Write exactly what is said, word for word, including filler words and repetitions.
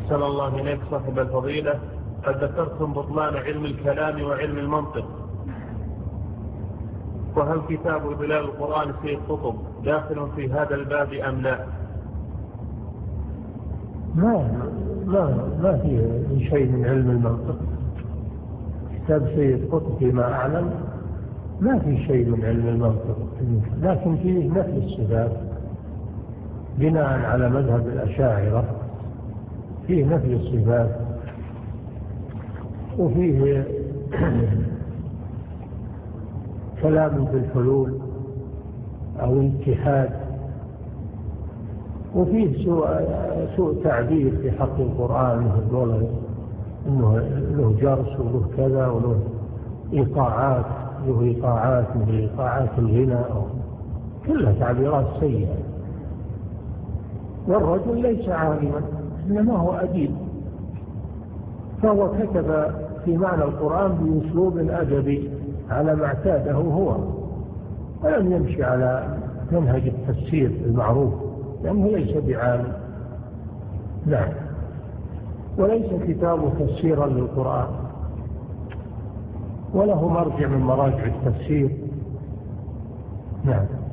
أحسن الله إليك صاحب الفضيلة، قد ذكرتم بطلان علم الكلام وعلم المنطق، وهل كتاب ظلال القرآن سيد قطب داخل في هذا الباب أم لا؟ ما ما ما فيه شيء من علم المنطق. كتاب سيد قطب فيما أعلم ما في شيء من علم المنطق، لكن فيه نفي الصفات بناء على مذهب الأشاعرة، فيه نفي الصفات وفيه كلام بالحلول أو الاتحاد، وفيه سوء, سوء تعبير في حق القرآن، إنه له جرس وله كذا وله إيقاعات، له إيقاعات من إيقاعات الغنى، كلها تعبيرات سيئة. والرجل ليس عالما إنما هو أديب، فهو كتب في معنى القرآن بأسلوب أدبي على ما اعتاده هو، ولم يمشي على منهج التفسير المعروف، لأنه ليس بعالم. نعم. وليس كتابه تفسيرا للقرآن، وله مرجع من مراجع التفسير. نعم.